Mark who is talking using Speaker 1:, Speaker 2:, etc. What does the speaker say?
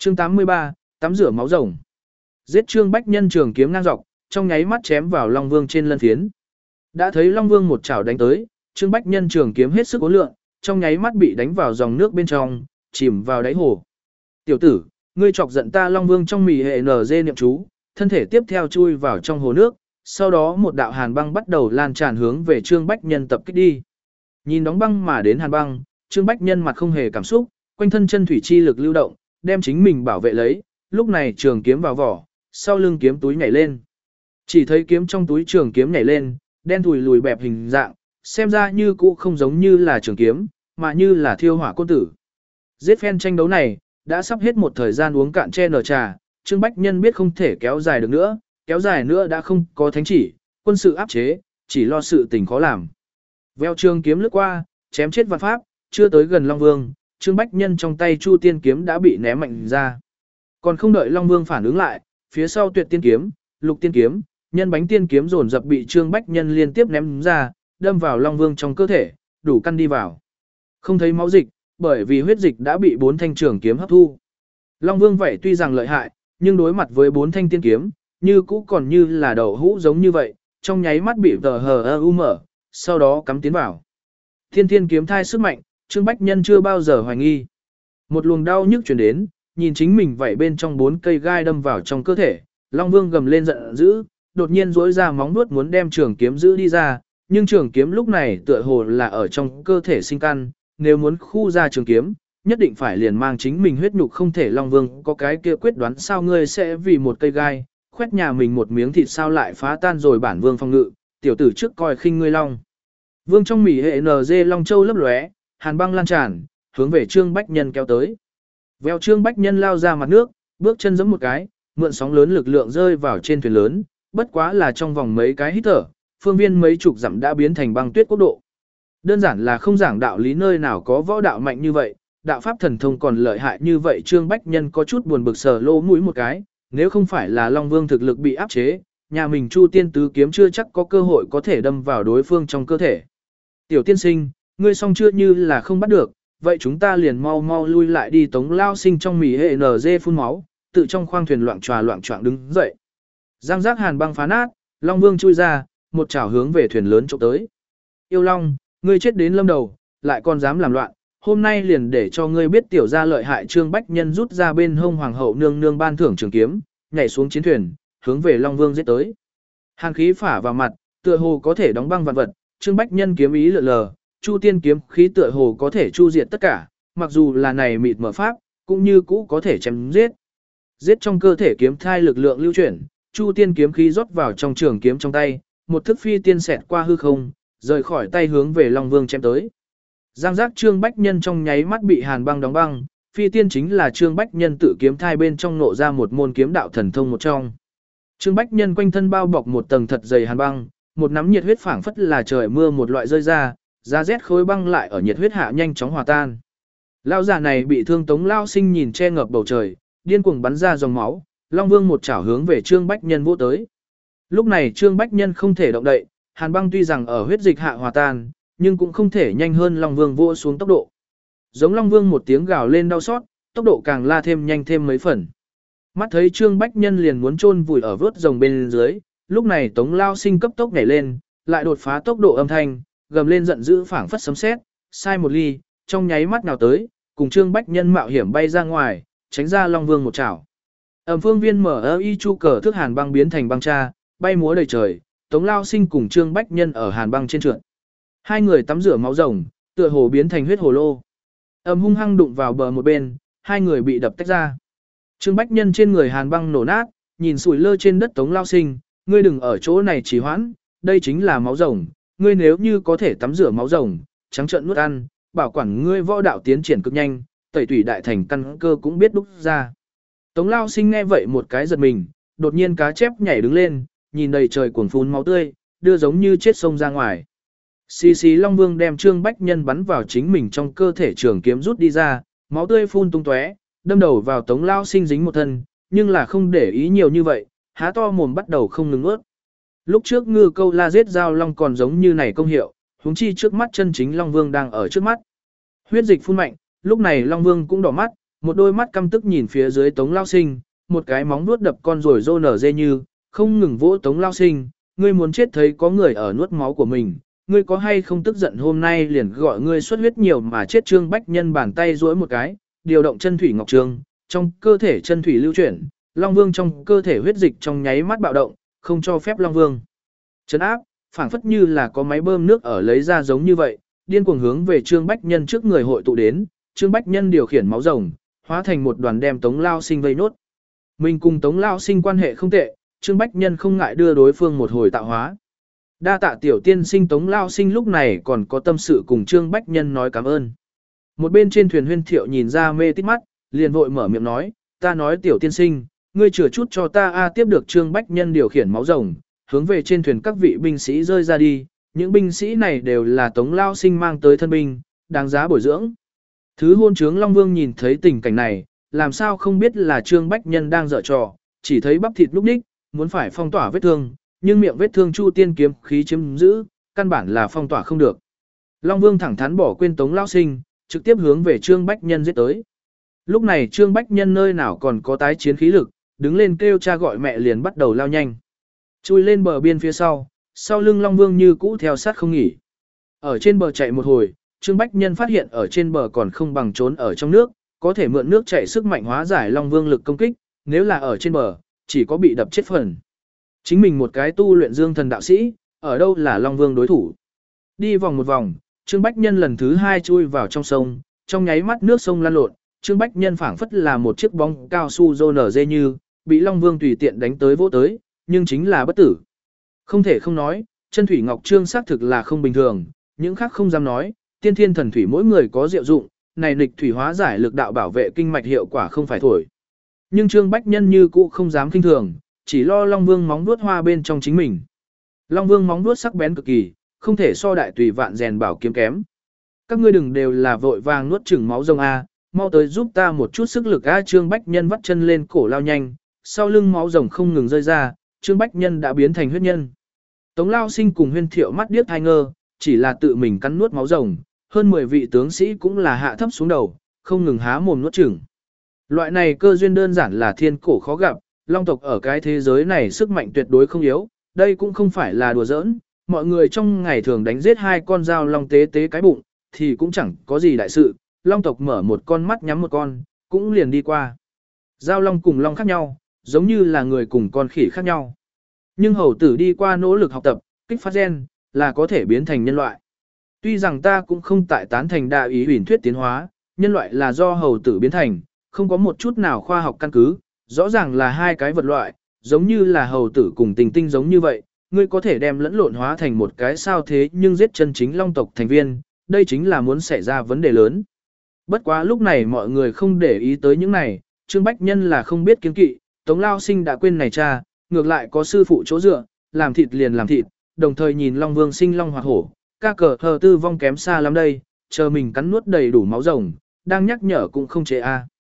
Speaker 1: Chương 83, tắm rửa máu rồng. Giết Trương Bách Nhân trường kiếm ngang dọc, trong nháy mắt chém vào Long Vương trên lân phiến. Đã thấy Long Vương một chảo đánh tới, Trương Bách Nhân trường kiếm hết sức cố lượng, trong nháy mắt bị đánh vào dòng nước bên trong, chìm vào đáy hồ. Tiểu tử, ngươi chọc giận ta. Long Vương trong mì hệ NG niệm chú, thân thể tiếp theo chui vào trong hồ nước, sau đó một đạo hàn băng bắt đầu lan tràn hướng về Trương Bách Nhân tập kích đi. Nhìn đóng băng mà đến hàn băng, Trương Bách Nhân mặt không hề cảm xúc, quanh thân chân thủy chi lực lưu động, đem chính mình bảo vệ lấy, lúc này trường kiếm vào vỏ, sau lưng kiếm túi nhảy lên. Chỉ thấy kiếm trong túi trường kiếm nhảy lên, đen thùi lùi bẹp hình dạng, xem ra như cũ không giống như là trường kiếm, mà như là thiêu hỏa côn tử. Giết phen tranh đấu này, đã sắp hết một thời gian uống cạn che nở trà, Trương Bách Nhân biết không thể kéo dài được nữa, kéo dài nữa đã không có thánh chỉ, quân sự áp chế, chỉ lo sự tình khó làm. Veo trường kiếm lướt qua, chém chết vạn pháp, chưa tới gần Long Vương, Trương Bách Nhân trong tay Chu Tiên kiếm đã bị ném mạnh ra. Còn không đợi Long Vương phản ứng lại, phía sau Tuyệt Tiên kiếm, Lục Tiên kiếm, Nhân Bánh Tiên kiếm dồn dập bị Trương Bách Nhân liên tiếp ném ra, đâm vào Long Vương trong cơ thể, đủ căn đi vào. Không thấy máu dịch, bởi vì huyết dịch đã bị 4 thanh trường kiếm hấp thu. Long Vương vậy tuy rằng lợi hại, nhưng đối mặt với 4 thanh tiên kiếm, như cũ còn như là đầu hũ giống như vậy, trong nháy mắt bị THU mở, sau đó cắm tiến vào. Thiên Thiên kiếm thai sức mạnh, Trương Bách Nhân chưa bao giờ hoài nghi. Một luồng đau nhức truyền đến, nhìn chính mình vậy bên trong 4 cây gai đâm vào trong cơ thể, Long Vương gầm lên giận dữ, đột nhiên duỗi ra móng vuốt muốn đem trường kiếm giữ đi ra, nhưng trường kiếm lúc này tựa hồ là ở trong cơ thể sinh căn, nếu muốn khu ra trường kiếm, nhất định phải liền mang chính mình huyết nhục, không thể. Long Vương có cái kia quyết đoán, sao ngươi sẽ vì một cây gai, khoét nhà mình một miếng thịt, sao lại phá tan rồi bản vương phòng ngự, tiểu tử trước coi khinh ngươi Long. Vương trong mỉ hệ NG Long Châu lấp lóe, hàn băng lan tràn, hướng về Trương Bách Nhân kéo tới. Vèo Trương Bách Nhân lao ra mặt nước, bước chân giẫm một cái, mượn sóng lớn lực lượng rơi vào trên thuyền lớn, bất quá là trong vòng mấy cái hít thở, phương viên mấy chục dặm đã biến thành băng tuyết quốc độ. Đơn giản là không giảng đạo lý, nơi nào có võ đạo mạnh như vậy, đạo pháp thần thông còn lợi hại như vậy. Trương Bách Nhân có chút buồn bực, sờ lỗ mũi một cái, nếu không phải là Long Vương thực lực bị áp chế, nhà mình Chu Tiên tứ kiếm chưa chắc có cơ hội có thể đâm vào đối phương trong cơ thể. Tiểu tiên sinh, ngươi xong chưa, như là không bắt được, vậy chúng ta liền mau mau lui lại đi. Tống Lao Sinh trong mì hệ NG phun máu, tự trong khoang thuyền loạn choạng đứng dậy. Giang giác hàn băng phá nát, Long Vương chui ra, một chảo hướng về thuyền lớn chụp tới. Yêu Long, ngươi chết đến lâm đầu, lại còn dám làm loạn, hôm nay liền để cho ngươi biết tiểu gia lợi hại. Trương Bách Nhân rút ra bên hông hoàng hậu nương nương ban thưởng trường kiếm, nhảy xuống chiến thuyền, hướng về Long Vương giết tới. Hàn khí phả vào mặt, tựa hồ có thể đóng băng vạn vật. Trương Bách Nhân kiếm ý lượn lờ, Chu Tiên kiếm khí tựa hồ có thể chu diệt tất cả, mặc dù là này mịt mở pháp, cũng như cũ có thể chém giết. Giết trong cơ thể kiếm thai lực lượng lưu chuyển, Chu Tiên kiếm khí rót vào trong trường kiếm trong tay, một thức phi tiên xẹt qua hư không, rời khỏi tay hướng về Long Vương chém tới. Giang giác Trương Bách Nhân trong nháy mắt bị hàn băng đóng băng, phi tiên chính là Trương Bách Nhân tự kiếm thai bên trong nộ ra một môn kiếm đạo thần thông một trong. Trương Bách Nhân quanh thân bao bọc một tầng thật dày hàn băng, một nắm nhiệt huyết phảng phất là trời mưa một loại rơi ra, giá rét khối băng lại ở nhiệt huyết hạ nhanh chóng hòa tan. Lão già này bị thương. Tống Lao Sinh nhìn che ngập bầu trời, điên cuồng bắn ra dòng máu, Long Vương một chảo hướng về Trương Bách Nhân vỗ tới. Lúc này Trương Bách Nhân không thể động đậy, hàn băng tuy rằng ở huyết dịch hạ hòa tan, nhưng cũng không thể nhanh hơn Long Vương vỗ xuống tốc độ. Giống Long Vương một tiếng gào lên đau xót, tốc độ càng la thêm nhanh thêm mấy phần. Mắt thấy Trương Bách Nhân liền muốn chôn vùi ở vớt rồng bên dưới, lúc này Tống Lao Sinh cấp tốc nhảy lên, lại đột phá tốc độ âm thanh, gầm lên giận dữ phảng phất sấm sét, sai một ly, trong nháy mắt nào tới, cùng Trương Bách Nhân mạo hiểm bay ra ngoài, tránh ra Long Vương một chảo. Phương viên mở y chu cờ thước hàn băng biến thành băng cha, bay múa đầy trời, Tống Lao Sinh cùng Trương Bách Nhân ở hàn băng trên trượt. Hai người tắm rửa máu rồng, tựa hồ biến thành huyết hồ lô. Hung hăng đụng vào bờ một bên, hai người bị đập tách ra. Trương Bách Nhân trên người hàn băng nổ nát, nhìn sủi lơ trên đất Tống Lao Sinh, ngươi đừng ở chỗ này trì hoãn, đây chính là máu rồng, ngươi nếu như có thể tắm rửa máu rồng, trắng trợn nuốt ăn, bảo quản ngươi võ đạo tiến triển cực nhanh, tẩy tủy đại thành căn cơ cũng biết đúc ra. Tống Lao Sinh nghe vậy một cái giật mình, đột nhiên cá chép nhảy đứng lên, nhìn đầy trời cuồng phun máu tươi, đưa giống như chết sông ra ngoài. Xì xì Long Vương đem Trương Bách Nhân bắn vào chính mình trong cơ thể, trường kiếm rút đi ra, máu tươi phun tung tóe, đâm đầu vào Tống Lao Sinh dính một thân, nhưng là không để ý nhiều như vậy, há to mồm bắt đầu không ngừng ướt. Lúc trước ngư câu la giết giao long còn giống như này công hiệu, huống chi trước mắt chân chính Long Vương đang ở trước mắt. Huyết dịch phun mạnh, lúc này Long Vương cũng đỏ mắt, Một đôi mắt căm tức nhìn phía dưới Tống Lao Sinh, một cái móng vuốt đập con rồi rô nở dê như, không ngừng vỗ Tống Lao Sinh, ngươi muốn chết thấy có người ở nuốt máu của mình, ngươi có hay không tức giận hôm nay liền gọi ngươi xuất huyết nhiều mà chết. Trương Bách Nhân bàn tay duỗi một cái, điều động chân thủy ngọc trường, trong cơ thể chân thủy lưu chuyển, Long Vương trong cơ thể huyết dịch trong nháy mắt bạo động, không cho phép Long Vương trấn áp, phảng phất như là có máy bơm nước ở lấy ra giống như vậy, điên cuồng hướng về Trương Bách Nhân trước người hội tụ đến. Trương Bách Nhân điều khiển máu rồng, hóa thành một đoàn đem Tống Lao Sinh vây nốt. Mình cùng Tống Lao Sinh quan hệ không tệ, Trương Bách Nhân không ngại đưa đối phương một hồi tạo hóa. Đa tạ tiểu tiên sinh. Tống Lao Sinh lúc này còn có tâm sự cùng Trương Bách Nhân nói cảm ơn. Một bên trên thuyền Huyên Thiệu nhìn ra mê tít mắt, liền vội mở miệng nói, ta nói tiểu tiên sinh, ngươi chừa chút cho ta tiếp được. Trương Bách Nhân điều khiển máu rồng, hướng về trên thuyền các vị binh sĩ rơi ra đi, những binh sĩ này đều là Tống Lao Sinh mang tới thân binh, đáng giá bồi dưỡng. Thứ hôn trướng Long Vương nhìn thấy tình cảnh này, làm sao không biết là Trương Bách Nhân đang dở trò, chỉ thấy bắp thịt lúc ních, muốn phải phong tỏa vết thương, nhưng miệng vết thương Chu Tiên kiếm khí chiếm giữ, căn bản là phong tỏa không được. Long Vương thẳng thắn bỏ quên Tống Lao Sinh, trực tiếp hướng về Trương Bách Nhân giết tới. Lúc này Trương Bách Nhân nơi nào còn có tái chiến khí lực, đứng lên kêu cha gọi mẹ liền bắt đầu lao nhanh. Chui lên bờ biên phía sau lưng Long Vương như cũ theo sát không nghỉ. Ở trên bờ chạy một hồi, Trương Bách Nhân phát hiện ở trên bờ còn không bằng trốn ở trong nước, có thể mượn nước chảy sức mạnh hóa giải Long Vương lực công kích, nếu là ở trên bờ, chỉ có bị đập chết phần. Chính mình một cái tu luyện dương thần đạo sĩ, ở đâu là Long Vương đối thủ. Đi vòng một vòng, Trương Bách Nhân lần thứ 2 chui vào trong sông, trong nháy mắt nước sông lan lộn, Trương Bách Nhân phảng phất là một chiếc bóng cao su rô nở dê như, bị Long Vương tùy tiện đánh tới vỗ tới, nhưng chính là bất tử. Không thể không nói, chân thủy ngọc trương xác thực là không bình thường, những khác không dám nói, tiên thiên thần thủy mỗi người có diệu dụng, này nghịch thủy hóa giải lực đạo bảo vệ kinh mạch hiệu quả không phải thổi. Nhưng Trương Bách Nhân như cũ không dám khinh thường, chỉ lo Long Vương móng vuốt hoa bên trong chính mình. Long Vương móng vuốt sắc bén cực kỳ, không thể so đại tùy vạn rèn bảo kiếm kém. Các ngươi đừng đều là vội vàng nuốt chửng máu rồng a, mau tới giúp ta một chút sức lực a. Trương Bách Nhân vắt chân lên cổ lao nhanh, sau lưng máu rồng không ngừng rơi ra, Trương Bách Nhân đã biến thành huyết nhân. Tống Lao Sinh cùng Huyên Thiệu mắt điếc hai ngơ, chỉ là tự mình cắn nuốt máu rồng, hơn 10 vị tướng sĩ cũng là hạ thấp xuống đầu, không ngừng há mồm nuốt chửng. Loại này cơ duyên đơn giản là thiên cổ khó gặp, Long tộc ở cái thế giới này sức mạnh tuyệt đối không yếu, đây cũng không phải là đùa giỡn, mọi người trong ngày thường đánh giết 2 con dao long tế tế cái bụng, thì cũng chẳng có gì đại sự, Long tộc mở một con mắt nhắm một con, cũng liền đi qua. Dao long cùng long khác nhau, giống như là người cùng con khỉ khác nhau. Nhưng hầu tử đi qua nỗ lực học tập, kích phát gen, là có thể biến thành nhân loại. Tuy rằng ta cũng không tại tán thành đa ý huyền thuyết tiến hóa, nhân loại là do hầu tử biến thành, không có một chút nào khoa học căn cứ, rõ ràng là 2 cái vật loại, giống như là hầu tử cùng tình tinh giống như vậy, ngươi có thể đem lẫn lộn hóa thành một cái sao thế nhưng giết chân chính long tộc thành viên, đây chính là muốn xảy ra vấn đề lớn. Bất quá lúc này mọi người không để ý tới những này, Trương Bách Nhân là không biết kiêng kỵ, Tống Lao Sinh đã quên này cha, ngược lại có sư phụ chỗ dựa, làm thịt liền làm thịt, đồng thời nhìn Long Vương sinh long hoặc hổ, ca cờ hờ tư vong kém xa lắm đây, chờ mình cắn nuốt đầy đủ máu rồng, đang nhắc nhở cũng không chế a.